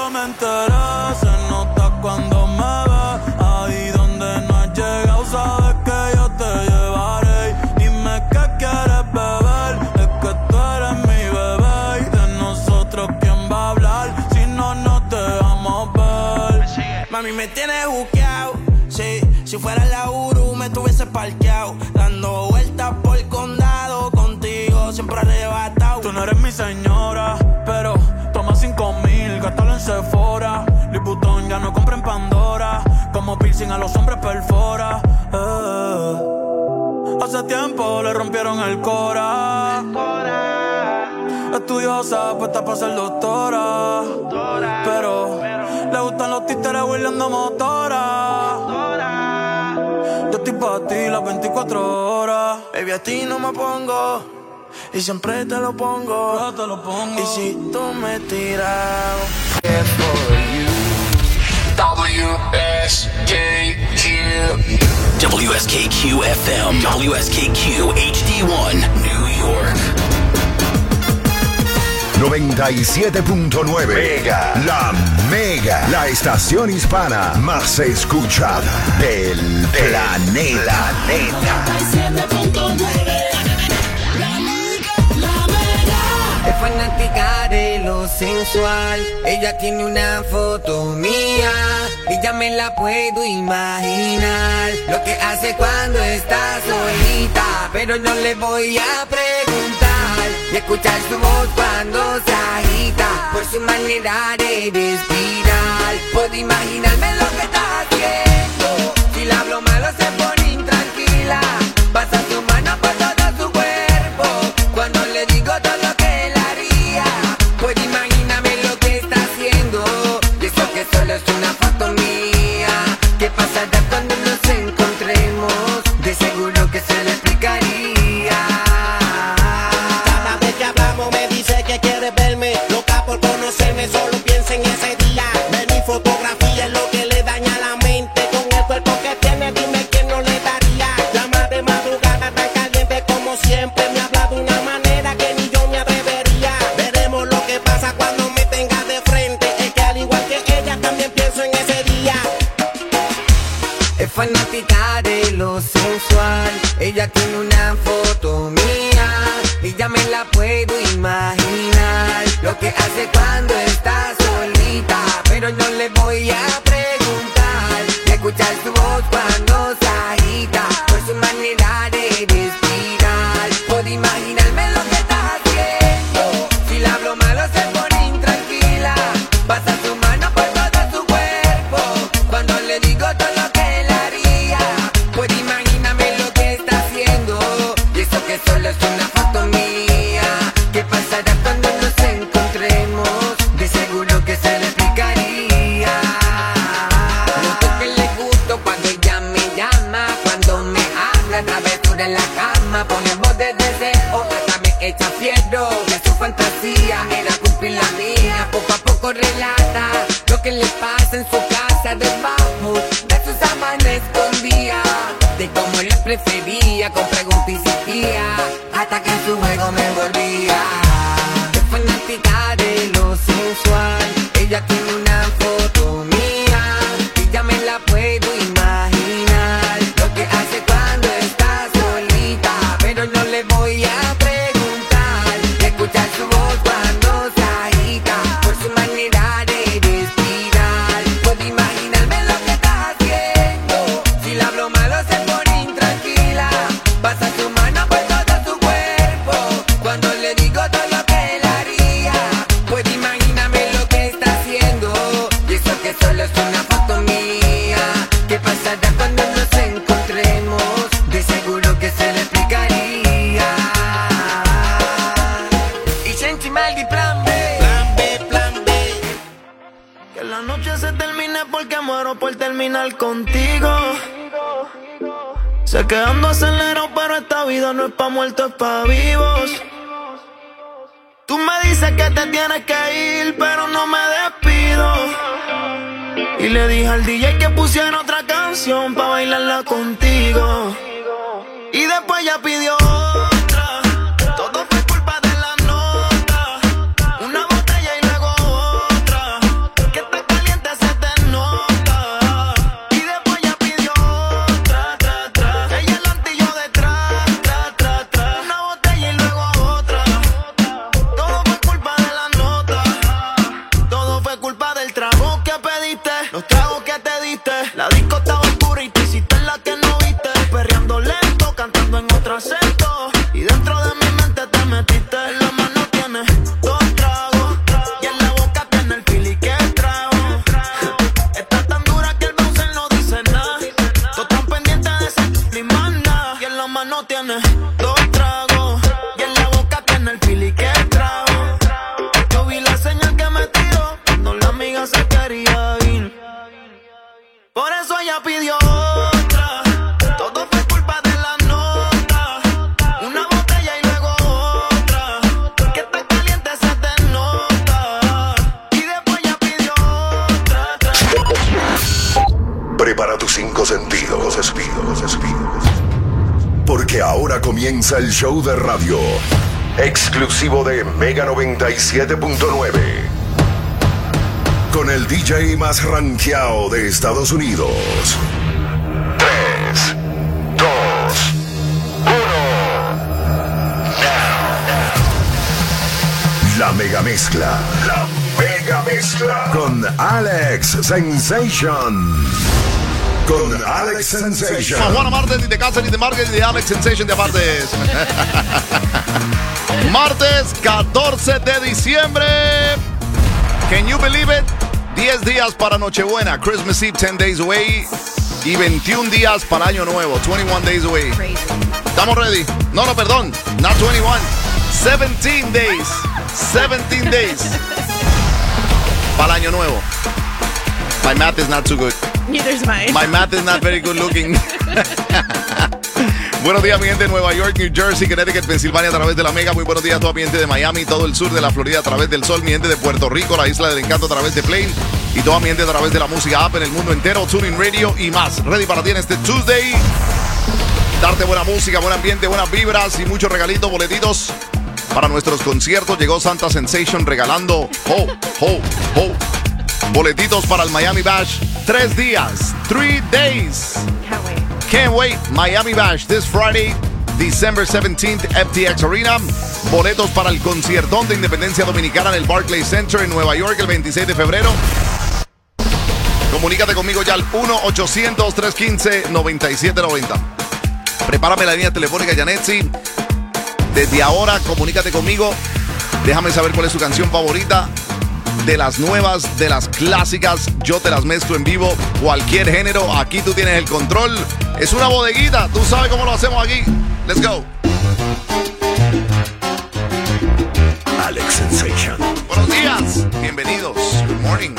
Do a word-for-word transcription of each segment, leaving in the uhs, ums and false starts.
me enteré, se nota cuando me ves. Ahí donde no has llegado, sabes que yo te llevaré. Dime qué quieres beber, es que tú eres mi bebé. Y de nosotros, ¿quién va a hablar? Si no, no te vamos a ver. Mami, me tienes buqueado, sí. Si fuera la Uru, me tuviese parqueado. Dando vueltas por el condado, contigo siempre arrebatado. Tú no eres mi señora, pero toma cinco mil, gástalo en Sephora. Liputón ya no compra en Pandora. Como piercing a los hombres perfora. eh. Hace tiempo le rompieron el cora. Estudiosa, puesta para ser doctora. Pero le gustan los títeres huirleando motora. Yo estoy pa' ti las veinticuatro horas. Baby, a ti no me pongo y siempre te lo pongo. Yo te lo pongo. Y si tú me tiras, W S K Q W S K Q F M W S K Q H D one New York noventa y siete punto nueve Mega, la Mega, la estación hispana más escuchada del planeta. noventa y siete punto nueve La Mega, la Mega. Es fanática de lo sensual. Ella tiene una foto mía y ya me la puedo imaginar. Lo que hace cuando está solita, pero no le voy a preguntar. Y escuchar su voz cuando se agita, por su manera de respirar. Puedo imaginarme lo que está haciendo. Si le hablo malo se pone intranquila. Pasa su mano por todo su cuerpo cuando le digo todo lo que él haría. Puedo imaginarme lo que está haciendo. Y eso que solo es una foto mía. ¿Qué pasará cuando nos encontremos? De seguro que se le explicaría. Solo piensa en ese día. Ver mi fotografía es lo que le daña la mente. Con el cuerpo que tiene, dime quién no le daría. Llama de madrugada tan caliente como siempre. Me habla de una manera que ni yo me atrevería. Veremos lo que pasa cuando me tenga de frente. Es que al igual que ella también pienso en ese día. Es fanática de lo sensual. Ella tiene una foto mía y ya me la puedo imaginar. Lo que hace cuando está solita, pero no le voy a preguntar. Y escuchar su voz cuando se agita, por su manera de respirar. Puedo imaginarme lo que está haciendo. Si le hablo malo se pone intranquila. Pasa su mano por todo su cuerpo cuando le digo todo lo que él haría. Puedo imaginarme lo que está haciendo. Y eso que solo es una foto mía. ¿Qué pasará cuando nos encontremos? De seguro que se le explicaría. Noto que le gusto cuando ella me llama, cuando me habla, travesura en la cama, pone voz de deseo, hasta me echa fierro. Que su fantasía era cumplir la mía. Poco a poco relata lo que le pasa en su casa, debajo de sus sábanas escondía, de cómo le prefería, con preguntas y insistía, hasta que en su juego me envolvía. Es fanática de lo sensual. Ella tiene una foto mía y ya me la puedo imaginar. Lo que hace cuando está solita, pero no le voy a preguntar. Y escuchar su voz cuando se agita, por su manera de respirar. Puedo imaginarme lo que está haciendo. Si le hablo malo se pone intranquila. Pasa su mano por todo su cuerpo cuando le digo todo lo que él haría. Puedo imaginarme lo que está haciendo. Y eso que solo es una foto mía. ¿Qué pasará cuando nos encontremos? De seguro que se le explicaría. Y Senti Maldi, plan B. Plan B, plan B. Que la noche se termine porque muero por terminar contigo. Sé que ando acelerado, pero esta vida no es pa' muertos, es pa' vivos. Tú me dices que te tienes que ir, pero no me despido. Y le dije al D J que pusiera otra canción pa' bailarla contigo. Y después ya pidió otra. Todo fue culpa de la nota. Una botella y luego otra. Que Prepara tus cinco sentidos, sentidos, sentidos. Porque ahora comienza el show de radio exclusivo de Mega noventa y siete punto nueve. Con el D J más rankeado de Estados Unidos. tres, dos, uno. La mega mezcla. La mega mezcla. Con Alex Sensation. Con Alex Sensation. Juana Martes, ni de casa, ni de Market, ni de Alex Sensation de Martes. Martes catorce de diciembre. Can you believe it? diez días para Nochebuena. Christmas Eve, ten days away. Y veintiún días para Año Nuevo. twenty-one days away. ¿Estamos ready? No, no, perdón. Not twenty-one. seventeen days. seventeen days. Para Año Nuevo. My math is not too good. Neither's mine. My math is not very good looking. Buenos días, mi gente de Nueva York, New Jersey, Connecticut, Pensilvania a través de la Mega. Muy buenos días a toda mi gente de Miami, todo el sur de la Florida a través del Sol, mi gente de Puerto Rico, la Isla del Encanto a través de Plane y toda mi gente a través de la música app en el mundo entero, Tuning Radio y más. Ready para ti en este Tuesday. Darte buena música, buen ambiente, buenas vibras y muchos regalitos, boletitos para nuestros conciertos. Llegó Santa Sensation regalando ho, ho, ho. Boletitos para el Miami Bash. Tres días. Three days. Can't wait. Can't wait. Miami Bash this Friday, December seventeenth, F T X Arena. Boletos para el conciertón de Independencia Dominicana en el Barclays Center en Nueva York el veintiséis de febrero. Comunícate conmigo ya al uno ochocientos, trescientos quince, noventa y siete noventa. Prepárame la línea telefónica, Janetsi. Desde ahora, comunícate conmigo. Déjame saber cuál es su canción favorita. De las nuevas, de las clásicas, yo te las mezclo en vivo. Cualquier género, aquí tú tienes el control. Es una bodeguita, tú sabes cómo lo hacemos aquí. Let's go. Alex Sensation. Buenos días, bienvenidos. Good morning.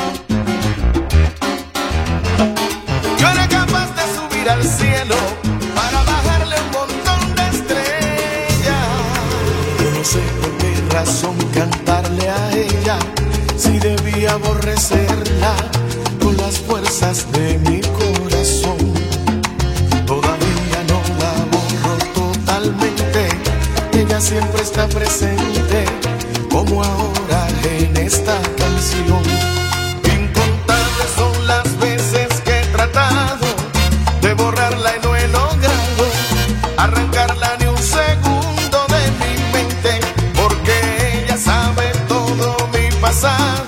Yo era capaz de subir al cielo para bajarle un montón de estrellas. Yo no sé por qué razón cantarle a ella, si debía aborrecerla con las fuerzas de mi corazón. Todavía no la borro totalmente, ella siempre está presente, como ahora en esta canción. Incontables son las veces que he tratado de borrarla y no he logrado arrancarla ni un segundo de mi mente, porque ella sabe todo mi pasado.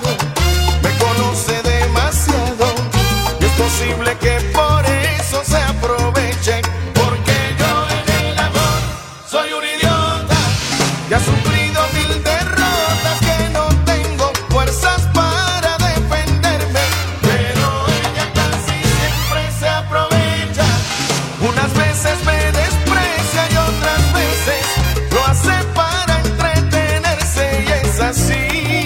Posible que por eso se aproveche, porque yo en el amor soy un idiota y ha sufrido mil derrotas, que no tengo fuerzas para defenderme, pero ella casi siempre se aprovecha. Unas veces me desprecia y otras veces lo hace para entretenerse, y es así.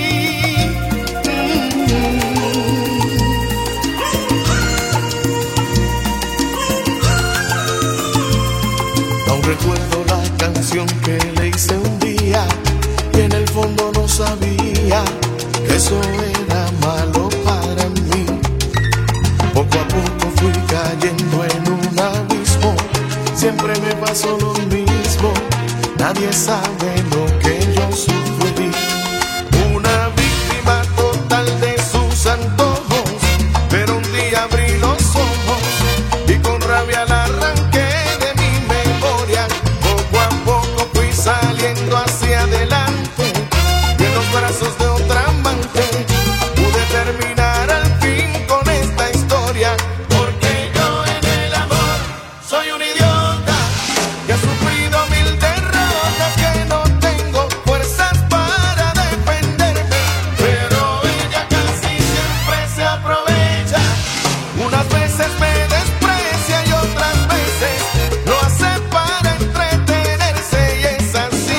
Recuerdo la canción que le hice un día y en el fondo no sabía que eso era malo para mí. Poco a poco fui cayendo en un abismo, siempre me pasó lo mismo, nadie sabe lo que yo sufrí. Una víctima total de sus antojos, pero un día abrí los ojos y con rabia la arranqué. Saliendo hacia adelante, y en los brazos de otra amante pude terminar al fin con esta historia, porque yo en el amor soy un idiota que ha sufrido mil derrotas, que no tengo fuerzas para defenderme, pero ella casi siempre se aprovecha. Unas veces me desprecia y otras veces lo hace para entretenerse, y es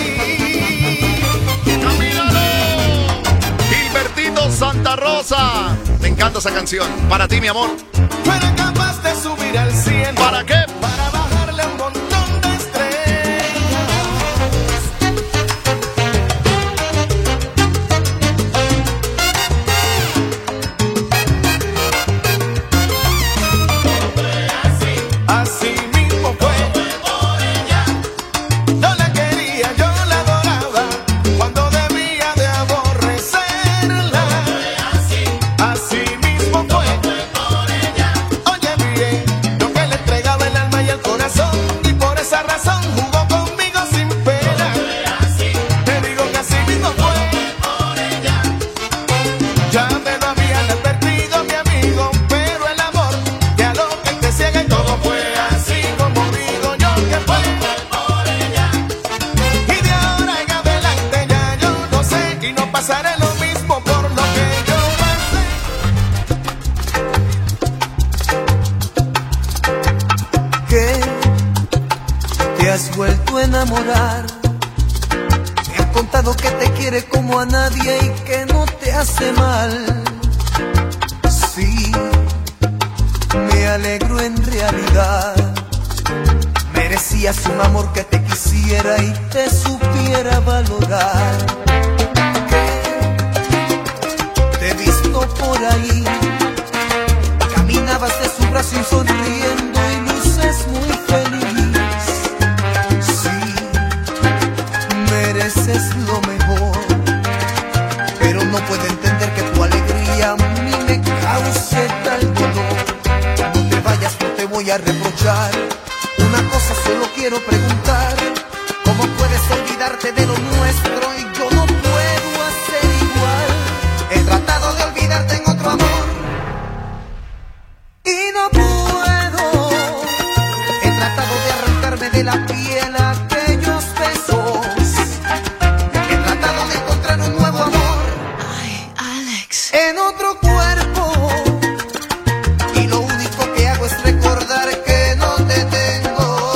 Santa Rosa. Me encanta esa canción. Para ti, mi amor. Yo era capaz de subir al cielo. ¿Para qué? Para bajarle un montón de estrellas. vuelto a enamorar. Me has contado que te quiere como a nadie y que no te hace mal. Sí, me alegro en realidad. Merecías un amor que te quisiera y te supiera valorar. Te he visto por ahí, caminabas de su brazo y sonriendo y luces muy feliz. Sí, mereces lo mejor, pero no puedo entender que tu alegría a mí me cause tal dolor. No te vayas, no te voy a reprochar. Una cosa solo quiero preguntar: ¿cómo puedes olvidarte de lo nuestro y yo no puedo hacer igual? He tratado de olvidarte en otro amor y no puedo. He tratado de arrancarme de la piel aquellos besos. He tratado de encontrar un nuevo amor. Ay, Alex. En otro cuerpo, y lo único que hago es recordar que no te tengo.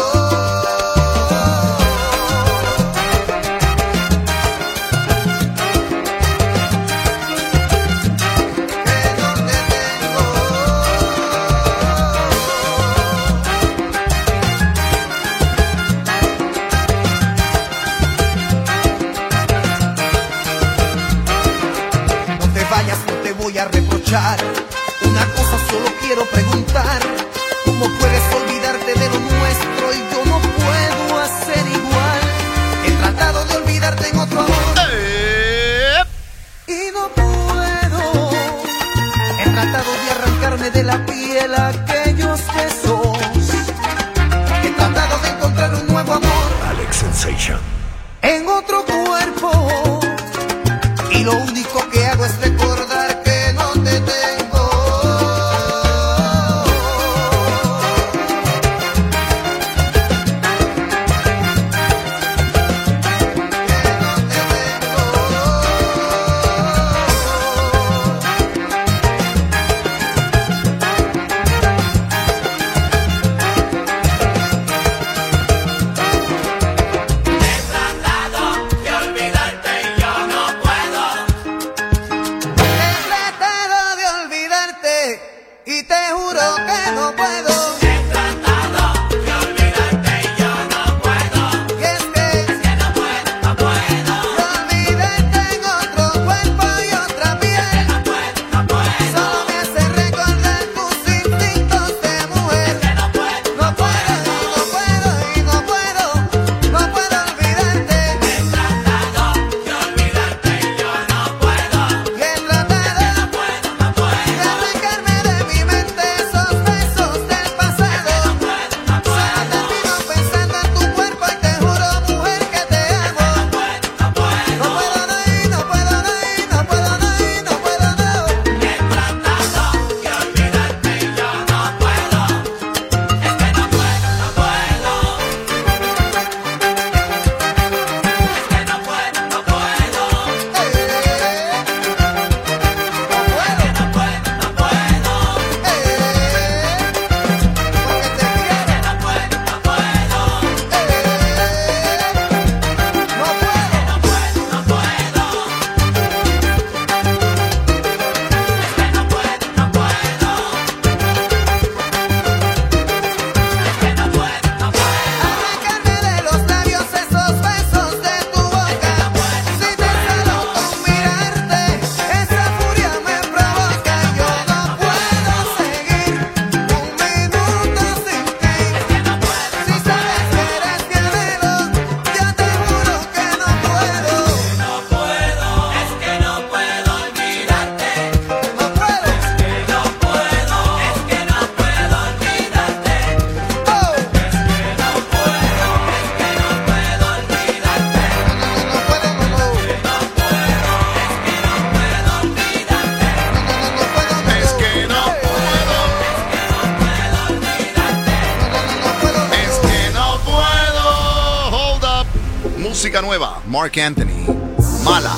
Voy a reprochar. Una cosa solo quiero preguntar: ¿cómo puedes olvidarte de lo nuestro y yo no puedo hacer igual? He tratado de olvidarte en otro amor eh. y no puedo. He tratado de arrancarme de la piel aquellos besos. He tratado de encontrar un nuevo amor, Alex Sensation, en otro cuerpo, y lo único que hago es recordar que no te tengo. música nueva, Mark Anthony, Mala.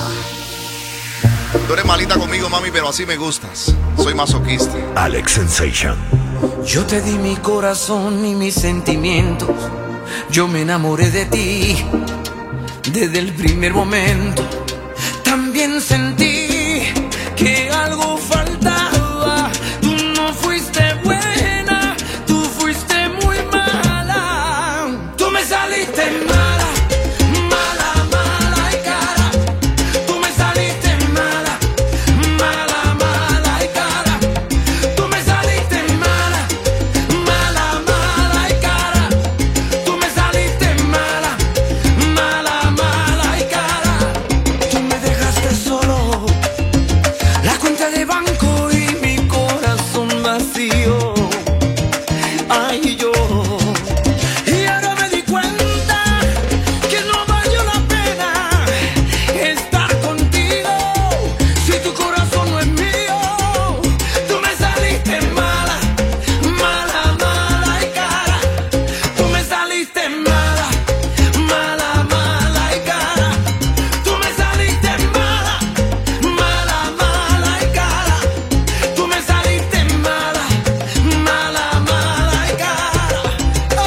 Tú eres malita conmigo, mami, pero así me gustas. Soy masoquista. Alex Sensation. Yo te di mi corazón y mis sentimientos, yo me enamoré de ti. Desde el primer momento también sentí que algo faltaba. Tú no fuiste buena, tú fuiste muy mala. Tú me saliste mala, mala, mala y cara. Tú me saliste mala, mala, mala y cara. Tú me saliste mala, mala, mala y cara. Tú me saliste mala, mala, mala y cara. Tú me dejaste solo, la cuenta de banco y mi corazón vacío. Ay, yo. Y ahora me di cuenta que no valió la pena estar contigo si tu corazón no es mío. Tú me saliste mala, mala, mala y cara. Tú me saliste mala, mala, mala y cara. Tú me saliste mala, mala, mala y cara. Tú me saliste mala, mala, mala y cara. Oh,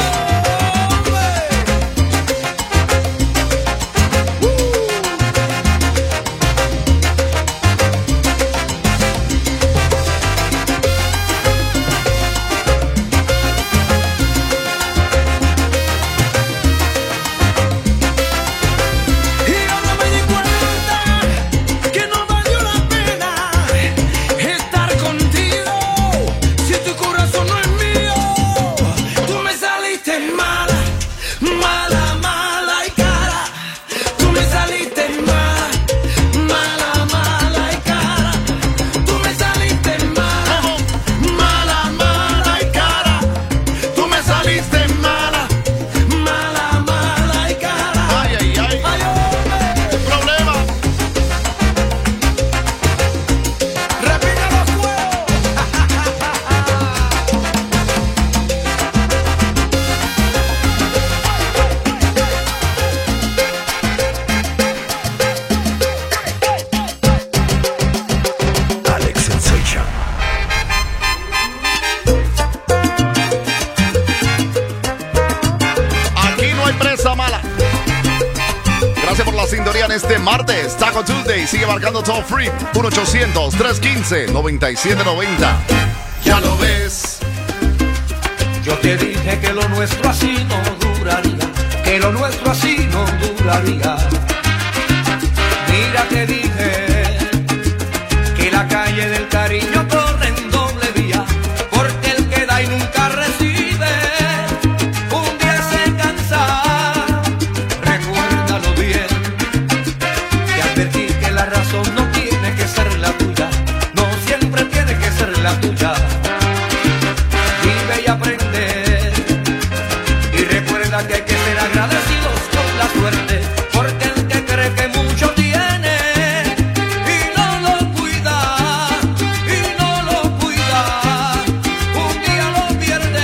Y ahora me di cuenta que no valió la pena estar contigo si tu corazón no es mío. Tú me saliste mala, mala, mala y cara. Tú me saliste mala, mala, mala y cara. Tú me saliste mala, mala, mala y cara. Tú me saliste mala, mala, mala y cara. Ay, ay, ay. Ay, hombre. Problema. Repite los juegos. Alex Sensation. Aquí no hay presa mala. Gracias por la sintonía en este martes, Taco Tuesday. Sigue marcando toll free uno ochocientos, tres uno cinco, nueve siete nueve cero. Ya lo ves. Yo te dije que lo nuestro así no duraría, que lo nuestro así no duraría. Mira te dije que la calle del cariño corre en doble vía, porque el que da y nunca recibe, un día se cansa. Recuérdalo bien, te advertí que la razón no tiene que ser la tuya, no siempre tiene que ser la tuya. Vive y aprende, y recuerda que hay que ser agradecidos con la suerte, porque el que cree que mucho tiene y no lo cuida, y no lo cuida, un día lo pierde.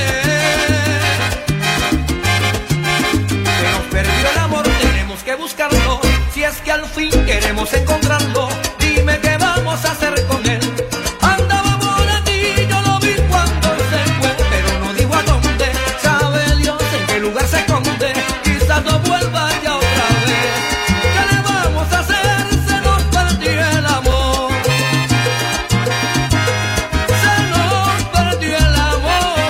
Se nos perdió el amor, tenemos que buscarlo, si es que al fin queremos encontrarlo. Dime qué vamos a hacer con él. Andaba por aquí, yo lo vi cuando se fue, pero no digo a dónde. Sabe Dios en qué lugar se esconde, quizás no vuelva ya otra vez. ¿Qué le vamos a hacer? Se nos perdió el amor, se nos perdió el amor.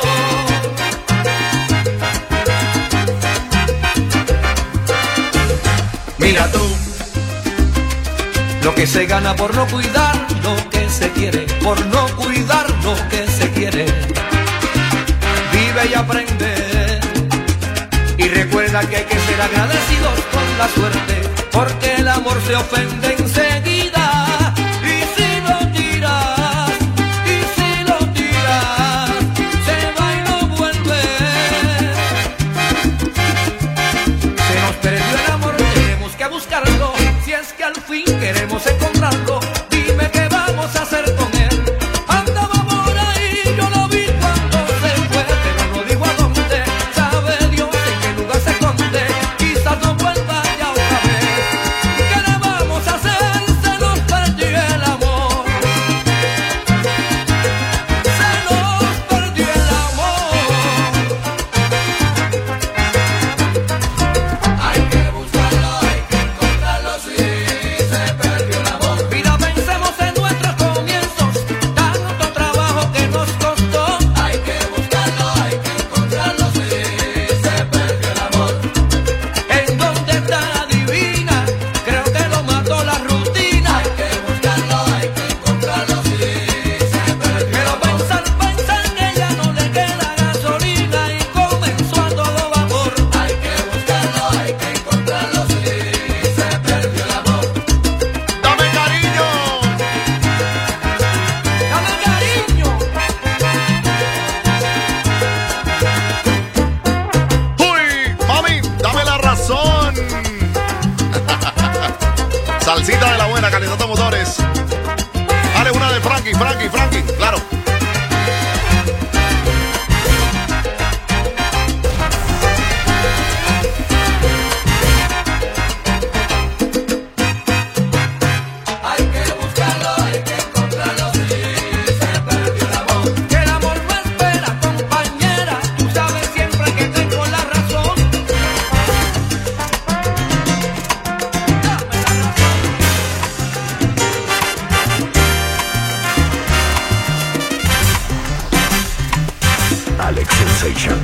Mira tú, lo que se gana por no cuidar lo que se quiere, por no cuidar lo que se quiere. Vive y aprende, y recuerda que hay que ser agradecidos con la suerte, porque el amor se ofende enseguida. Y si lo tiras, y si lo tiras, se va y no vuelve. Se nos perdió el amor, tenemos que buscarlo, si es que al fin queremos encontrarlo. Dime qué vamos a hacer con él. Andaba por ahí, yo lo vi cuando se fue, pero no digo a dónde. Sabe Dios en qué lugar se esconde, quizás no vuelva ya otra vez. ¿Qué le vamos a hacer? Alex Sensation.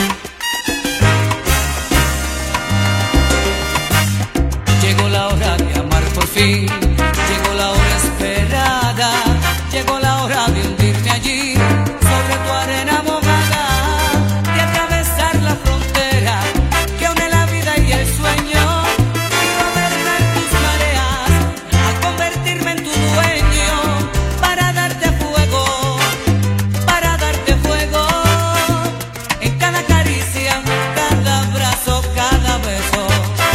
Llegó la hora de amar por fin, llegó la hora esperada, llegó la hora de hundirme allí sobre tu arena mojada, de atravesar la frontera que une la vida y el sueño, y gobernar tus mareas, a convertirme en tu dueño, para darte fuego, para darte fuego, en cada caricia, cada abrazo, cada beso.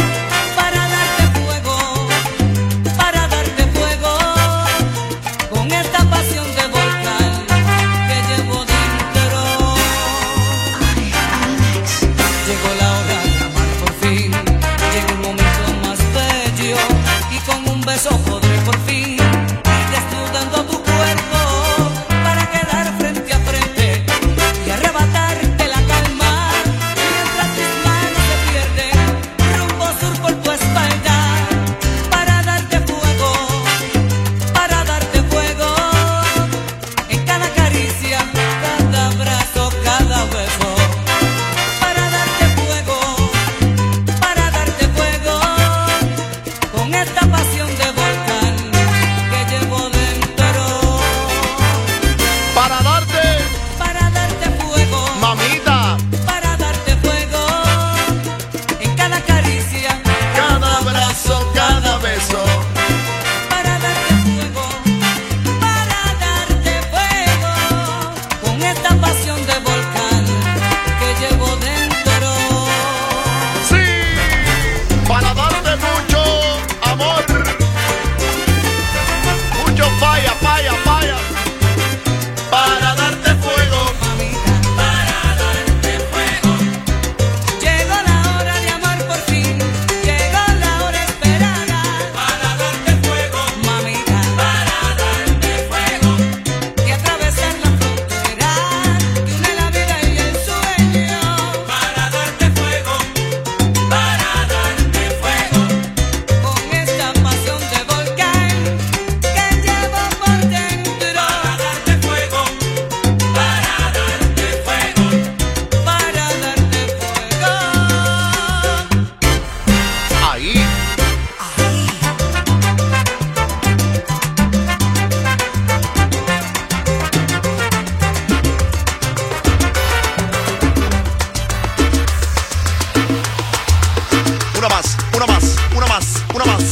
Beso podré por fin ir desnudando tu cuerpo para quedar frente a frente y arrebatarte la calma mientras tus manos se pierden rumbo sur por tu espalda para darte fuego, para darte fuego en cada caricia, cada abrazo, cada beso. Para darte fuego, para darte fuego con esta pasión de volcán que llevo dentro. Para darte, para darte fuego, mamita, para darte fuego en cada caricia, cada abrazo, cada beso. para darte fuego, para darte fuego con esta pasión de volcán que llevo dentro. Sí, para darte mucho amor, mucho falla, falla, falla, para darte fuego. Para darte fuego. Llegó la hora de amar por fin, llegó la hora esperada. Para darte fuego, mamita. Para darte fuego. Y atravesar la frontera que une la vida y el sueño. Para darte fuego, para darte fuego. Con esta pasión de volcán que llevo por dentro. Para darte fuego, para darte fuego, para darte fuego. Ahí. Una más, una más, una más, una más.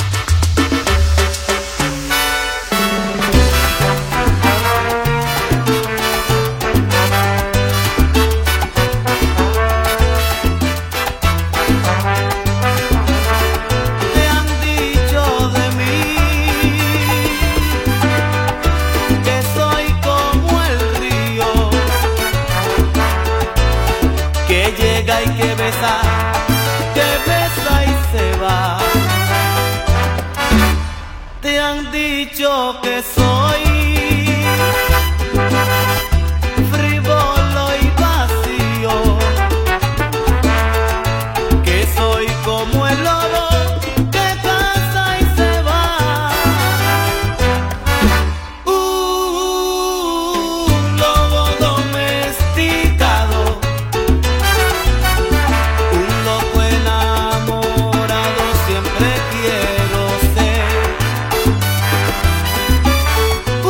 Te han dicho de mí que soy como el río que llega y que besa, que besa y se va. Te han dicho que soy frívolo y vacío, que soy como el lobo que caza y se va. Un lobo domesticado, un loco enamorado, siempre quiero ser.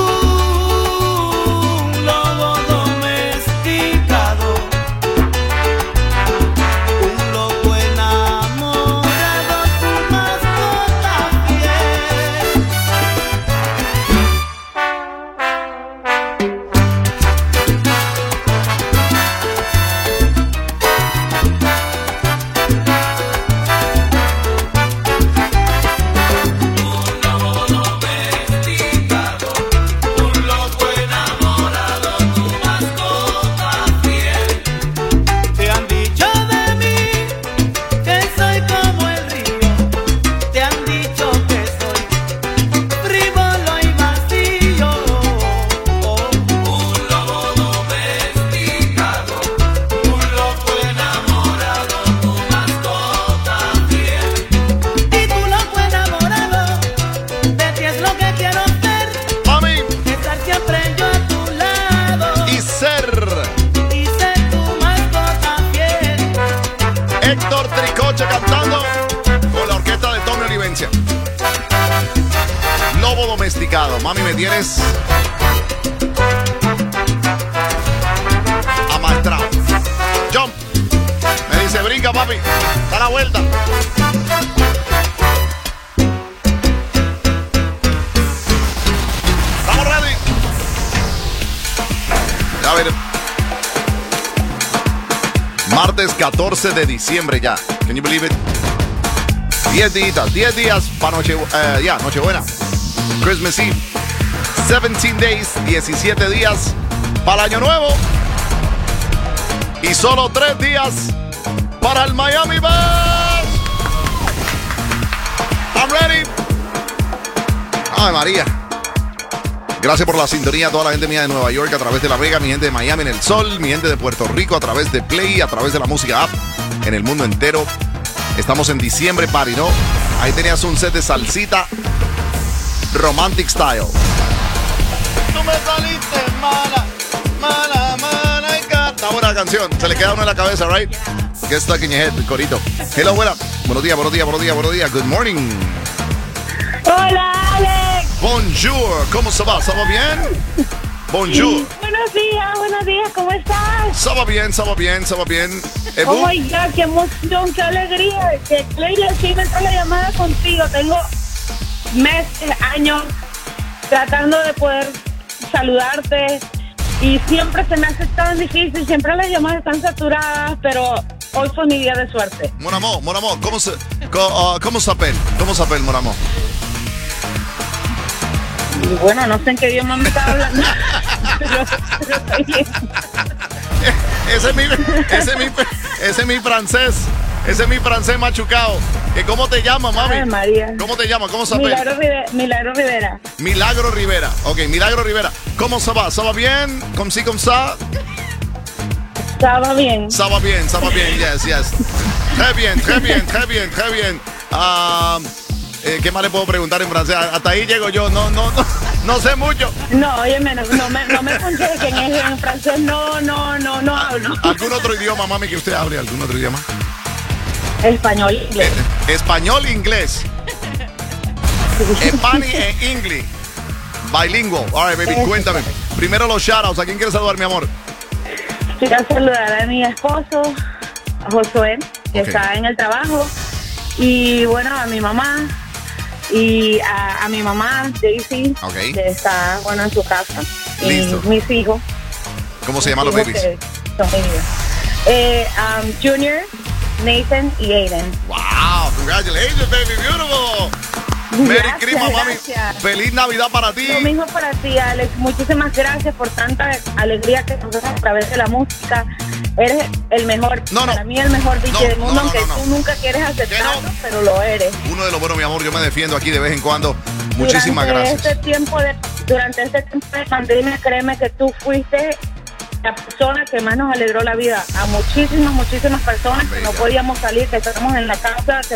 Mami, me tienes amaestrado. Jump. Me dice, brinca, papi. Da la vuelta. Estamos ready. A ver. Martes catorce de diciembre ya. Can you believe it? diez días, diez días para noche, uh, ya, Nochebuena. Christmas Eve. diecisiete days, diecisiete días para el Año Nuevo. Y solo tres días para el Miami Bash. I'm ready. Ay, María. Gracias por la sintonía a toda la gente mía de Nueva York a través de La Vega, mi gente de Miami en el Sol, mi gente de Puerto Rico a través de Play, a través de la música app en el mundo entero. Estamos en diciembre party, ¿no? Ahí tenías un set de salsita romantic style. Tú me saliste mala, mala, mala y canta. Buena canción. Se le queda uno en la cabeza, right? Get stuck in your head, el corito. Hello, buena. Buenos días, buenos días, buenos días, buenos días. Good morning. Hola, Alex. Bonjour. ¿Cómo se va? ¿Se va bien? Bonjour. Buenos días, buenos días. ¿Cmo estás? Se va bien, se va bien, se va bien. Eh, Oh my God, qué emoción, qué alegría. Que Clay sí me entró la llamada contigo. Tengo meses, años tratando de poder saludarte y siempre se me hace tan difícil. Siempre las llamadas están saturadas, pero hoy fue mi día de suerte. Mon amor, mon amor, ¿cómo se, co, uh, ¿cómo s'appelle? ¿Cómo s'appelle, mon amor? Y bueno, no sé en qué idioma me está hablando. pero, pero estoy bien. Ese es mi, ese es mi, ese es mi francés. Ese es mi francés machucado. ¿Cómo te llamas, mami? Ay, María. ¿Cómo te llamas? ¿Cómo se llama? Milagro Rivera. Milagro Rivera. Milagro Rivera. Ok, Milagro Rivera. ¿Cómo se va? ¿Se va bien? ¿Cómo sí, cómo ça? Se va bien. Se va bien, se va bien. Yes, yes. Très bien, très bien, très bien, très bien. Uh, eh, ¿Qué más le puedo preguntar en francés? Hasta ahí llego yo. No, no, no. No sé mucho. No, oye, no, no me, no me aconsejen, en, en francés no, no, no, no hablo. ¿Algún otro idioma, mami, que usted hable? ¿Algún otro idioma? Español, inglés. Eh, español, inglés. Spanish e inglés. Bilingual. All right, baby, Eso. cuéntame. Primero los shoutouts. ¿A quién quieres saludar, mi amor? Quiero saludar a mi esposo, a Josué, que Ok. está en el trabajo. Y bueno, a mi mamá. Y a, a mi mamá, Daisy, Ok. que está, bueno, en su casa. Listo. Y mis hijos. ¿Cómo se llaman los hijos babies? que son míos. Eh, um, Junior, Nathan y Aiden. Wow, congratulations, baby, beautiful. Merry Gracias, Christmas, mami. gracias. Feliz Navidad para ti. Lo mismo para ti, Alex. Muchísimas gracias por tanta alegría que nos das a través de la música. Eres el mejor, No, no. para mí el mejor D J No, del mundo, no, no, aunque no, no. tú nunca quieres aceptarlo, no? pero lo eres. Uno de los buenos, mi amor, yo me defiendo aquí de vez en cuando. Muchísimas durante gracias. Este tiempo de, durante este tiempo de pandemia, créeme que tú fuiste la persona que más nos alegró la vida. A muchísimas, muchísimas personas que no Bella. podíamos salir, que estábamos en la casa, que